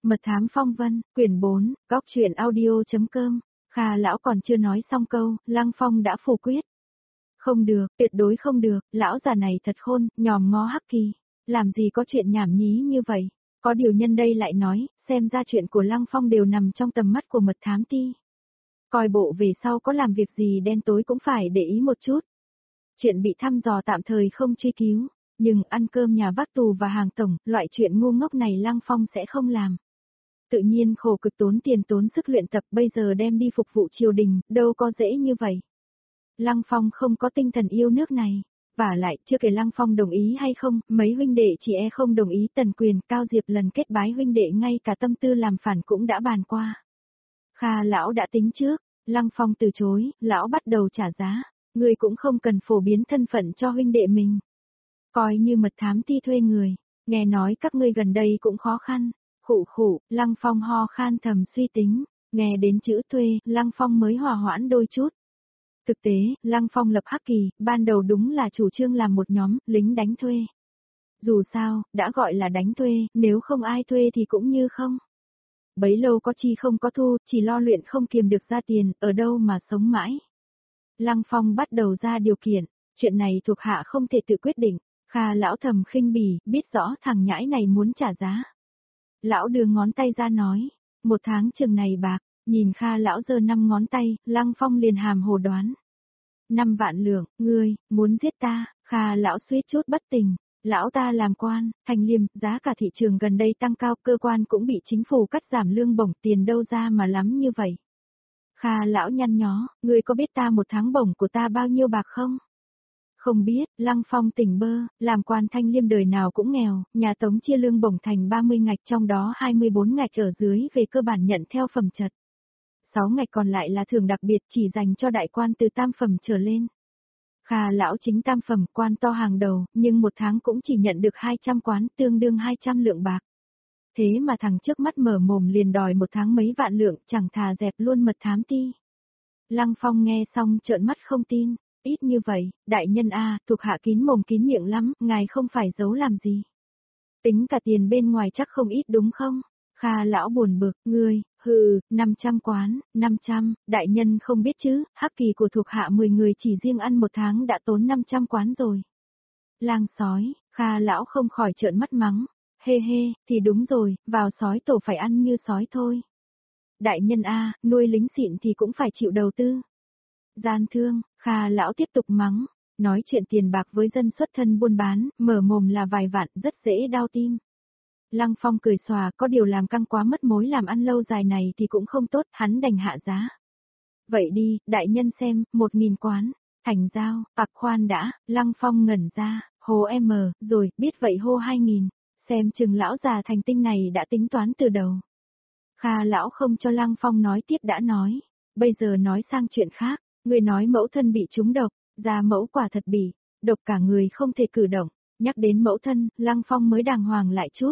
Mật thám phong vân, quyển 4, góc truyện audio.com. Kha lão còn chưa nói xong câu, Lăng Phong đã phủ quyết. Không được, tuyệt đối không được, lão già này thật khôn, nhòm ngó Hắc Kỳ. Làm gì có chuyện nhảm nhí như vậy. Có điều nhân đây lại nói, xem ra chuyện của Lăng Phong đều nằm trong tầm mắt của mật thám ti. Coi bộ về sau có làm việc gì đen tối cũng phải để ý một chút. Chuyện bị thăm dò tạm thời không truy cứu, nhưng ăn cơm nhà vác tù và hàng tổng, loại chuyện ngu ngốc này Lăng Phong sẽ không làm. Tự nhiên khổ cực tốn tiền tốn sức luyện tập bây giờ đem đi phục vụ triều đình, đâu có dễ như vậy. Lăng Phong không có tinh thần yêu nước này. Vả lại, chưa kể Lăng Phong đồng ý hay không, mấy huynh đệ chị không đồng ý. Tần Quyền, Cao Diệp lần kết bái huynh đệ ngay cả tâm tư làm phản cũng đã bàn qua. Kha lão đã tính trước, Lăng Phong từ chối, lão bắt đầu trả giá. Người cũng không cần phổ biến thân phận cho huynh đệ mình. Coi như mật thám ti thuê người, nghe nói các ngươi gần đây cũng khó khăn. Khụ khụ, Lăng Phong ho khan thầm suy tính, nghe đến chữ thuê, Lăng Phong mới hòa hoãn đôi chút. Thực tế, Lăng Phong lập Hắc Kỳ, ban đầu đúng là chủ trương làm một nhóm, lính đánh thuê. Dù sao, đã gọi là đánh thuê, nếu không ai thuê thì cũng như không. Bấy lâu có chi không có thu, chỉ lo luyện không kiềm được ra tiền, ở đâu mà sống mãi. Lăng Phong bắt đầu ra điều kiện, chuyện này thuộc hạ không thể tự quyết định. Kha lão thầm khinh bỉ, biết rõ thằng nhãi này muốn trả giá. Lão đưa ngón tay ra nói, 1 tháng chừng này bạc, nhìn Kha lão giơ 5 ngón tay, Lăng Phong liền hàm hồ đoán. 5 vạn lượng, ngươi, muốn giết ta, Kha lão suýt chút bất tỉnh, lão ta làm quan, thành liêm, giá cả thị trường gần đây tăng cao, cơ quan cũng bị chính phủ cắt giảm lương bổng, tiền đâu ra mà lắm như vậy. Kha lão nhăn nhó, ngươi có biết ta 1 tháng bổng của ta bao nhiêu bạc không? Không biết, Lăng Phong tỉnh bơ, làm quan Thanh Liêm đời nào cũng nghèo, nhà Tống chia lương bổng thành 30 ngạch trong đó 24 ngạch ở dưới về cơ bản nhận theo phẩm chật. 6 ngạch còn lại là thưởng đặc biệt chỉ dành cho đại quan từ tam phẩm trở lên. Kha lão chính tam phẩm quan to hàng đầu, nhưng 1 tháng cũng chỉ nhận được 200 quán tương đương 200 lượng bạc. Thế mà thằng trước mắt mở mồm liền đòi 1 tháng mấy vạn lượng, chẳng thà dẹp luôn mật thám ti. Lăng Phong nghe xong trợn mắt không tin. Ít như vậy, đại nhân a, thuộc hạ kín mồm kín miệng lắm, ngài không phải giấu làm gì. Tính cả tiền bên ngoài chắc không ít đúng không? Kha lão buồn bực, ngươi, 500 quán, 500, đại nhân không biết chứ, Hắc Kỳ của thuộc hạ 10 người chỉ riêng ăn 1 tháng đã tốn 500 quán rồi. Lang sói, Kha lão không khỏi trợn mắt mắng, hê, thì đúng rồi, vào sói tổ phải ăn như sói thôi. Đại nhân a, nuôi lính xịn thì cũng phải chịu đầu tư. Gian thương, Kha lão tiếp tục mắng, nói chuyện tiền bạc với dân xuất thân buôn bán, mở mồm là vài vạn, rất dễ đau tim. Lăng Phong cười xòa, có điều làm căng quá mất mối làm ăn lâu dài này thì cũng không tốt, hắn đành hạ giá. Vậy đi, đại nhân xem, 1000 quán, thành giao, khoan đã, Lăng Phong ngẩn ra, hô rồi, biết vậy hô 2000, xem chừng lão già thành tinh này đã tính toán từ đầu. Kha lão không cho Lăng Phong nói tiếp đã nói, bây giờ nói sang chuyện khác. Người nói mẫu thân bị trúng độc, gia mẫu quả thật bị, độc cả người không thể cử động, nhắc đến mẫu thân, Lăng Phong mới đàng hoàng lại chút.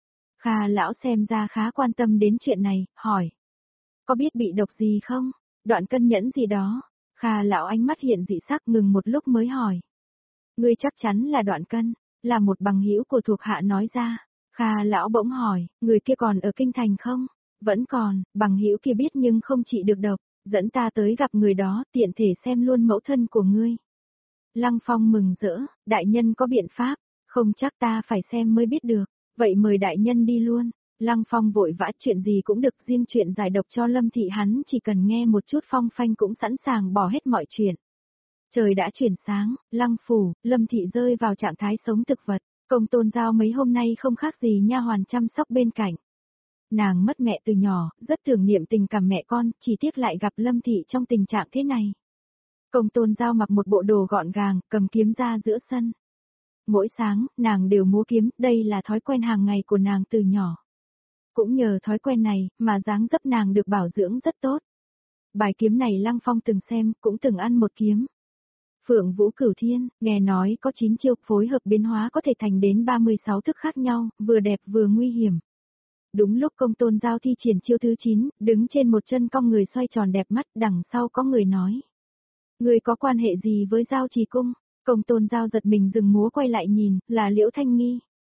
Kha lão xem ra khá quan tâm đến chuyện này, hỏi. Có biết bị độc gì không? Đoạn cân nhẫn gì đó? Kha lão ánh mắt hiện dị sắc ngừng một lúc mới hỏi. Ngươi chắc chắn là Đoạn Cân, là một bằng hữu của thuộc hạ nói ra. Kha lão bỗng hỏi, người kia còn ở kinh thành không? Vẫn còn, bằng hữu kia biết nhưng không trị được độc. Dẫn ta tới gặp người đó, tiện thể xem luôn mẫu thân của ngươi. Lăng Phong mừng rỡ, đại nhân có biện pháp, không chắc ta phải xem mới biết được, vậy mời đại nhân đi luôn. Lăng Phong vội vã chuyện gì cũng được, riêng chuyện giải độc cho Lâm Thị hắn chỉ cần nghe một chút phong phanh cũng sẵn sàng bỏ hết mọi chuyện. Trời đã chuyển sáng, Lăng phủ, Lâm Thị rơi vào trạng thái sống thực vật, Công Tôn Giao mấy hôm nay không khác gì nha hoàn chăm sóc bên cạnh. Nàng mất mẹ từ nhỏ, rất tưởng niệm tình cảm mẹ con, chỉ tiếc lại gặp Lâm Thị trong tình trạng thế này. Công Tôn Giao mặc một bộ đồ gọn gàng, cầm kiếm ra giữa sân. Mỗi sáng, nàng đều múa kiếm, đây là thói quen hàng ngày của nàng từ nhỏ. Cũng nhờ thói quen này, mà dáng dấp nàng được bảo dưỡng rất tốt. Bài kiếm này Lăng Phong từng xem, cũng từng ăn một kiếm. Phượng Vũ Cửu Thiên, nghe nói có 9 chiêu phối hợp biến hóa có thể thành đến 36 thức khác nhau, vừa đẹp vừa nguy hiểm. Đúng lúc Công Tôn Giao thi triển chiêu thứ 9, đứng trên một chân cong người xoay tròn đẹp mắt, đằng sau có người nói. Người có quan hệ gì với Giao Trì Cung? Công Tôn Giao giật mình dừng múa quay lại nhìn, là Liễu Thanh Nghi.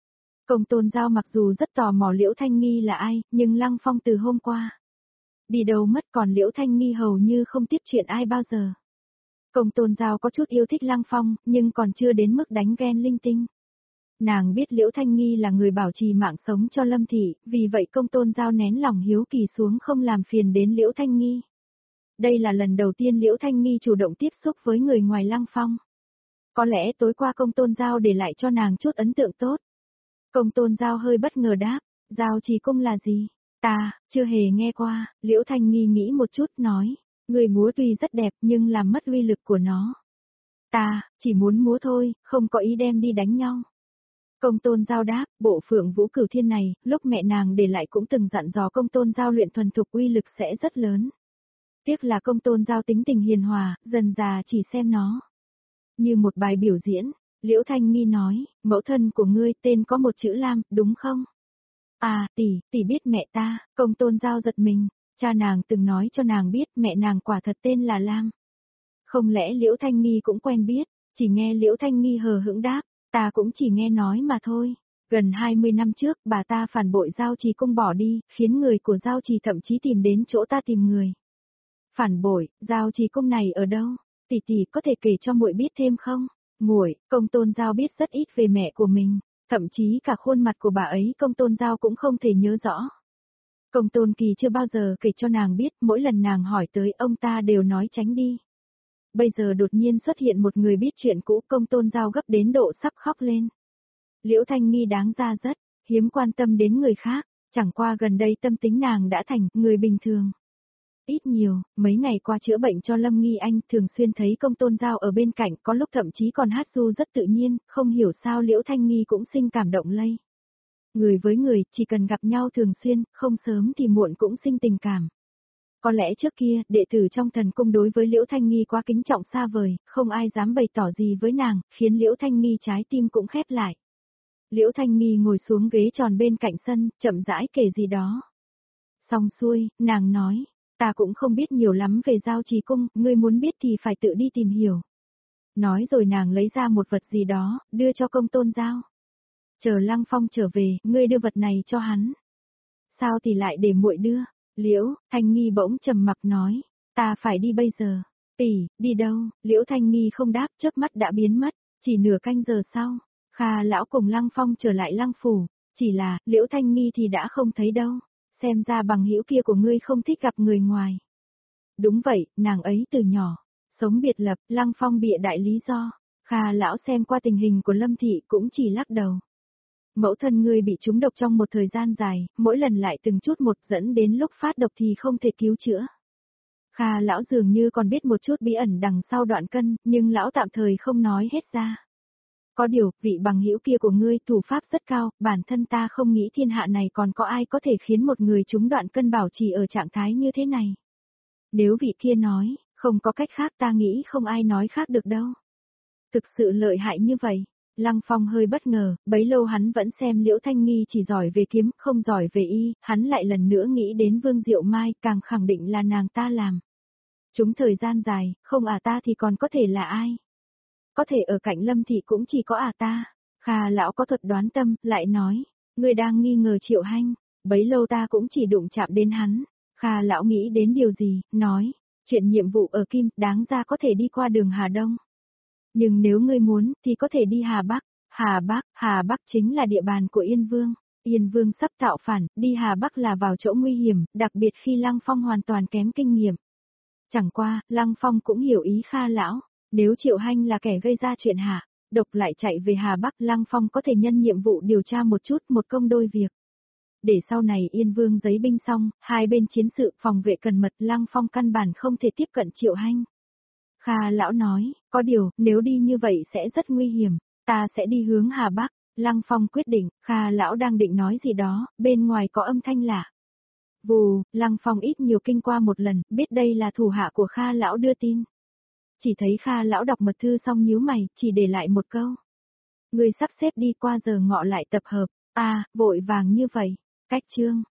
Công Tôn Giao mặc dù rất tò mò Liễu Thanh Nghi là ai, nhưng Lăng Phong từ hôm qua đi đâu mất, còn Liễu Thanh Nghi hầu như không tiếp chuyện ai bao giờ. Công Tôn Giao có chút yêu thích Lăng Phong, nhưng còn chưa đến mức đánh ghen linh tinh. Nàng biết Liễu Thanh Nghi là người bảo trì mạng sống cho Lâm Thị, vì vậy Công Tôn Giao nén lòng hiếu kỳ xuống không làm phiền đến Liễu Thanh Nghi. Đây là lần đầu tiên Liễu Thanh Nghi chủ động tiếp xúc với người ngoài Lăng Phong. Có lẽ tối qua Công Tôn Giao để lại cho nàng chút ấn tượng tốt. Công Tôn Giao hơi bất ngờ đáp, Giao Trì Cung là gì? Ta, chưa hề nghe qua. Liễu Thanh Nghi nghĩ một chút nói, người múa tuy rất đẹp nhưng làm mất uy lực của nó. Ta, chỉ muốn múa thôi, không có ý đem đi đánh nhau. Công Tôn Giao đáp, bộ Phượng Vũ Cửu Thiên này, lúc mẹ nàng để lại cũng từng dặn dò Công Tôn Giao luyện thuần thục uy lực sẽ rất lớn. Tiếc là Công Tôn Giao tính tình hiền hòa, dần già chỉ xem nó như một bài biểu diễn. Liễu Thanh Nghi nói, mẫu thân của ngươi tên có một chữ Lam, đúng không? À, tỷ biết mẹ ta. Công Tôn Giao giật mình, cha nàng từng nói cho nàng biết mẹ nàng quả thật tên là Lam. Không lẽ Liễu Thanh Nghi cũng quen biết? Chỉ nghe Liễu Thanh Nghi hờ hững đáp, ta cũng chỉ nghe nói mà thôi. Gần 20 năm trước, bà ta phản bội Giao Trì Cung bỏ đi, khiến người của Giao Trì thậm chí tìm đến chỗ ta tìm người. Phản bội, Giao Trì Cung này ở đâu? Tỷ có thể kể cho muội biết thêm không? Muội, Công Tôn Giao biết rất ít về mẹ của mình, thậm chí cả khuôn mặt của bà ấy Công Tôn Giao cũng không thể nhớ rõ. Công Tôn Kỳ chưa bao giờ kể cho nàng biết, mỗi lần nàng hỏi tới ông ta đều nói tránh đi. Bây giờ đột nhiên xuất hiện một người biết chuyện cũ, Công Tôn Giao gấp đến độ sắp khóc lên. Liễu Thanh Nghi đáng ra rất hiếm quan tâm đến người khác, chẳng qua gần đây tâm tính nàng đã thành người bình thường. Ít nhiều, mấy ngày qua chữa bệnh cho Lâm Nghi Anh, thường xuyên thấy Công Tôn Giao ở bên cạnh, có lúc thậm chí còn hát ru rất tự nhiên, không hiểu sao Liễu Thanh Nghi cũng sinh cảm động lây. Người với người, chỉ cần gặp nhau thường xuyên, không sớm thì muộn cũng sinh tình cảm. Có lẽ trước kia, đệ tử trong thần cung đối với Liễu Thanh Nghi quá kính trọng xa vời, không ai dám bày tỏ gì với nàng, khiến Liễu Thanh Nghi trái tim cũng khép lại. Liễu Thanh Nghi ngồi xuống ghế tròn bên cạnh sân, chậm rãi kể gì đó. Xong xuôi, nàng nói, ta cũng không biết nhiều lắm về Giao Trì Cung, ngươi muốn biết thì phải tự đi tìm hiểu. Nói rồi nàng lấy ra một vật gì đó, đưa cho Công Tôn Giao. Chờ Lăng Phong trở về, ngươi đưa vật này cho hắn. Sao thì lại để muội đưa? Liễu Thanh Nghi bỗng trầm mặc nói, ta phải đi bây giờ. Tỷ, đi đâu? Liễu Thanh Nghi không đáp, chớp mắt đã biến mất, chỉ nửa canh giờ sau, Kha lão cùng Lăng Phong trở lại Lăng phủ, chỉ là, Liễu Thanh Nghi thì đã không thấy đâu, xem ra bằng hữu kia của ngươi không thích gặp người ngoài. Đúng vậy, nàng ấy từ nhỏ sống biệt lập, Lăng Phong bịa đại lý do. Kha lão xem qua tình hình của Lâm Thị cũng chỉ lắc đầu. Mẫu thân ngươi bị trúng độc trong một thời gian dài, mỗi lần lại từng chút một dẫn đến lúc phát độc thì không thể cứu chữa. Kha lão dường như còn biết một chút bí ẩn đằng sau đoạn cân, nhưng lão tạm thời không nói hết ra. Có điều, vị bằng hữu kia của ngươi thủ pháp rất cao, bản thân ta không nghĩ thiên hạ này còn có ai có thể khiến một người trúng đoạn cân bảo trì ở trạng thái như thế này. Nếu vị kia nói, không có cách khác ta nghĩ không ai nói khác được đâu. Thực sự lợi hại như vậy. Lăng Phong hơi bất ngờ, bấy lâu hắn vẫn xem Liễu Thanh Nghi chỉ giỏi về kiếm, không giỏi về y, hắn lại lần nữa nghĩ đến Vương Diệu Mai, càng khẳng định là nàng ta làm. Chúng thời gian dài, không ta thì còn có thể là ai? Có thể ở cạnh Lâm Thị cũng chỉ có ta. Kha lão có thuật đoán tâm, lại nói, người đang nghi ngờ Triệu Hanh, bấy lâu ta cũng chỉ đụng chạm đến hắn. Kha lão nghĩ đến điều gì, nói, chuyện nhiệm vụ ở Kim, đáng ra có thể đi qua đường Hà Đông. Nhưng nếu ngươi muốn, thì có thể đi Hà Bắc. Hà Bắc chính là địa bàn của Yên Vương. Yên Vương sắp tạo phản, đi Hà Bắc là vào chỗ nguy hiểm, đặc biệt khi Lăng Phong hoàn toàn kém kinh nghiệm. Chẳng qua, Lăng Phong cũng hiểu ý Kha lão, nếu Triệu Hanh là kẻ gây ra chuyện hạ độc lại chạy về Hà Bắc, Lăng Phong có thể nhân nhiệm vụ điều tra một chút, một công đôi việc. Để sau này Yên Vương giấy binh xong, hai bên chiến sự phòng vệ cần mật, Lăng Phong căn bản không thể tiếp cận Triệu Hanh. Kha lão nói, có điều, nếu đi như vậy sẽ rất nguy hiểm, ta sẽ đi hướng Hà Bắc. Lăng Phong quyết định, Kha lão đang định nói gì đó, bên ngoài có âm thanh lạ. Vù, Lăng Phong ít nhiều kinh qua một lần, biết đây là thủ hạ của Kha lão đưa tin. Chỉ thấy Kha lão đọc mật thư xong nhíu mày, chỉ để lại một câu. Người sắp xếp đi qua giờ ngọ lại tập hợp, vội vàng như vậy, cách chương.